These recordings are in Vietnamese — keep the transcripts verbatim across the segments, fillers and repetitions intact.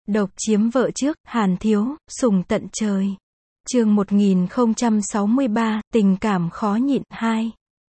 Độc chiếm vợ trước, Hàn Thiếu, sủng tận trời. Chương một nghìn không trăm sáu mươi ba, tình cảm khó nhịn, hai.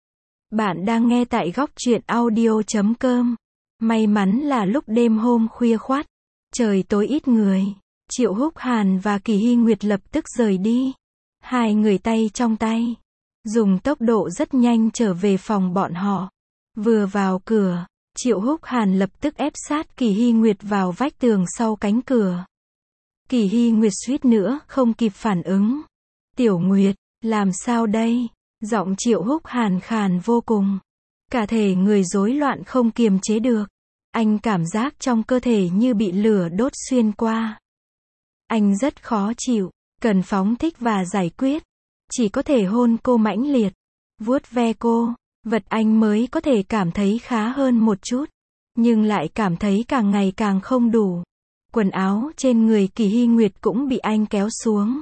Bạn đang nghe tại góc truyện audio chấm com. May mắn là lúc đêm hôm khuya khoắt, trời tối ít người, Triệu Húc Hàn và Kỳ Hy Nguyệt lập tức rời đi. Hai người tay trong tay, dùng tốc độ rất nhanh trở về phòng bọn họ. Vừa vào cửa, Triệu Húc Hàn lập tức ép sát Kỳ Hy Nguyệt vào vách tường sau cánh cửa. Kỳ Hy Nguyệt suýt nữa không kịp phản ứng. Tiểu Nguyệt, làm sao đây? Giọng Triệu Húc Hàn khàn vô cùng. Cả thể người rối loạn không kiềm chế được. Anh cảm giác trong cơ thể như bị lửa đốt xuyên qua. Anh rất khó chịu, cần phóng thích và giải quyết. Chỉ có thể hôn cô mãnh liệt, vuốt ve cô, vật anh mới có thể cảm thấy khá hơn một chút. Nhưng lại cảm thấy càng ngày càng không đủ. Quần áo trên người Kỳ Hy Nguyệt cũng bị anh kéo xuống,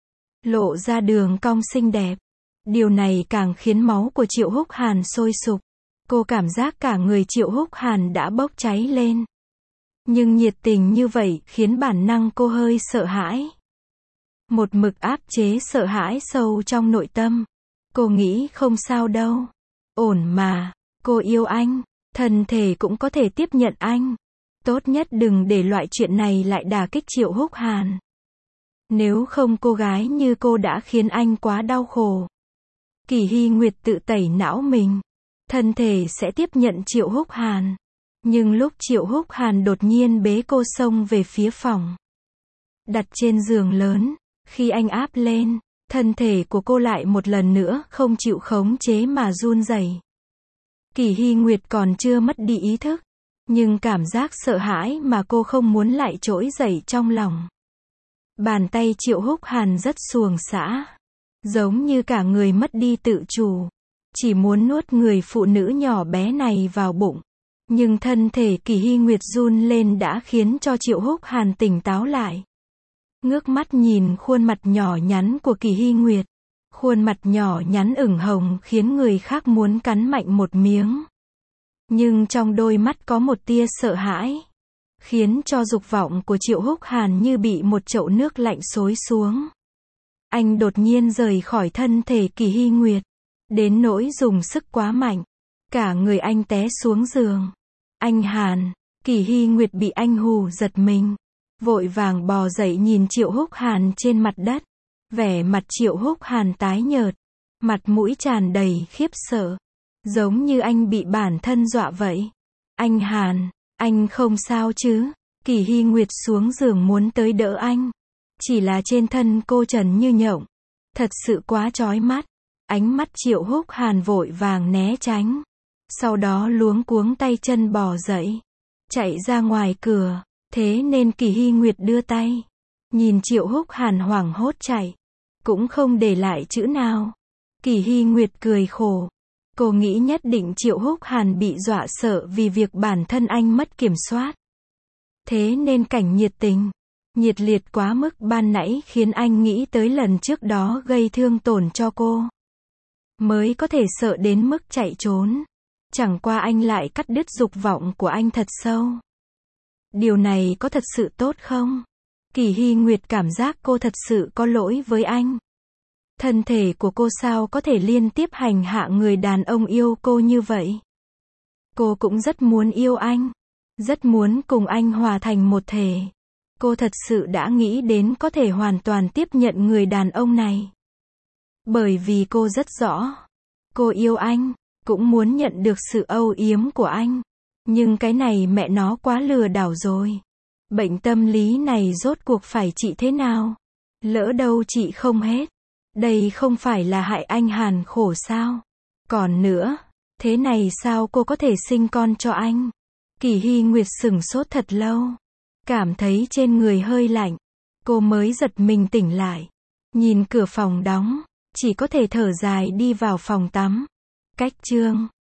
lộ ra đường cong xinh đẹp. Điều này càng khiến máu của Triệu Húc Hàn sôi sục. Cô cảm giác cả người Triệu Húc Hàn đã bốc cháy lên. Nhưng nhiệt tình như vậy khiến bản năng cô hơi sợ hãi. Một mực áp chế sợ hãi sâu trong nội tâm. Cô nghĩ không sao đâu. Ổn mà, cô yêu anh, thân thể cũng có thể tiếp nhận anh. Tốt nhất đừng để loại chuyện này lại đả kích Triệu Húc Hàn. Nếu không cô gái như cô đã khiến anh quá đau khổ. Kỳ Hy Nguyệt tự tẩy não mình. Thân thể sẽ tiếp nhận Triệu Húc Hàn. Nhưng lúc Triệu Húc Hàn đột nhiên bế cô xông về phía phòng, đặt trên giường lớn, khi anh áp lên, thân thể của cô lại một lần nữa không chịu khống chế mà run rẩy. Kỳ Hy Nguyệt còn chưa mất đi ý thức, nhưng cảm giác sợ hãi mà cô không muốn lại trỗi dậy trong lòng. Bàn tay Triệu Húc Hàn rất xuồng xã, giống như cả người mất đi tự chủ, chỉ muốn nuốt người phụ nữ nhỏ bé này vào bụng. Nhưng thân thể Kỳ Hy Nguyệt run lên đã khiến cho Triệu Húc Hàn tỉnh táo lại. Ngước mắt nhìn khuôn mặt nhỏ nhắn của Kỳ Hy Nguyệt. Khuôn mặt nhỏ nhắn ửng hồng khiến người khác muốn cắn mạnh một miếng. Nhưng trong đôi mắt có một tia sợ hãi, khiến cho dục vọng của Triệu Húc Hàn như bị một chậu nước lạnh xối xuống. Anh đột nhiên rời khỏi thân thể Kỳ Hy Nguyệt, đến nỗi dùng sức quá mạnh. Cả người anh té xuống giường. Anh Hàn, Kỳ Hy Nguyệt bị anh hù giật mình. Vội vàng bò dậy nhìn Triệu Húc Hàn trên mặt đất. Vẻ mặt Triệu Húc Hàn tái nhợt. Mặt mũi tràn đầy khiếp sợ. Giống như anh bị bản thân dọa vậy. Anh Hàn, anh không sao chứ? Kỳ Hy Nguyệt xuống giường muốn tới đỡ anh. Chỉ là trên thân cô trần như nhộng. Thật sự quá chói mắt. Ánh mắt Triệu Húc Hàn vội vàng né tránh. Sau đó luống cuống tay chân bò dậy, chạy ra ngoài cửa. Thế nên Kỳ Hy Nguyệt đưa tay, nhìn Triệu Húc Hàn hoảng hốt chạy, cũng không để lại chữ nào. Kỳ Hy Nguyệt cười khổ. Cô nghĩ nhất định Triệu Húc Hàn bị dọa sợ vì việc bản thân anh mất kiểm soát. Thế nên cảnh nhiệt tình, nhiệt liệt quá mức ban nãy khiến anh nghĩ tới lần trước đó gây thương tổn cho cô, mới có thể sợ đến mức chạy trốn. Chẳng qua anh lại cắt đứt dục vọng của anh thật sâu. Điều này có thật sự tốt không? Kỳ Hy Nguyệt cảm giác cô thật sự có lỗi với anh. Thân thể của cô sao có thể liên tiếp hành hạ người đàn ông yêu cô như vậy? Cô cũng rất muốn yêu anh. Rất muốn cùng anh hòa thành một thể. Cô thật sự đã nghĩ đến có thể hoàn toàn tiếp nhận người đàn ông này. Bởi vì cô rất rõ. Cô yêu anh. Cũng muốn nhận được sự âu yếm của anh. Nhưng cái này mẹ nó quá lừa đảo rồi. Bệnh tâm lý này rốt cuộc phải trị thế nào? Lỡ đâu trị không hết. Đây không phải là hại anh Hàn khổ sao? Còn nữa, thế này sao cô có thể sinh con cho anh? Kỳ Hy Nguyệt sửng sốt thật lâu. Cảm thấy trên người hơi lạnh. Cô mới giật mình tỉnh lại. Nhìn cửa phòng đóng, chỉ có thể thở dài đi vào phòng tắm. Cách chương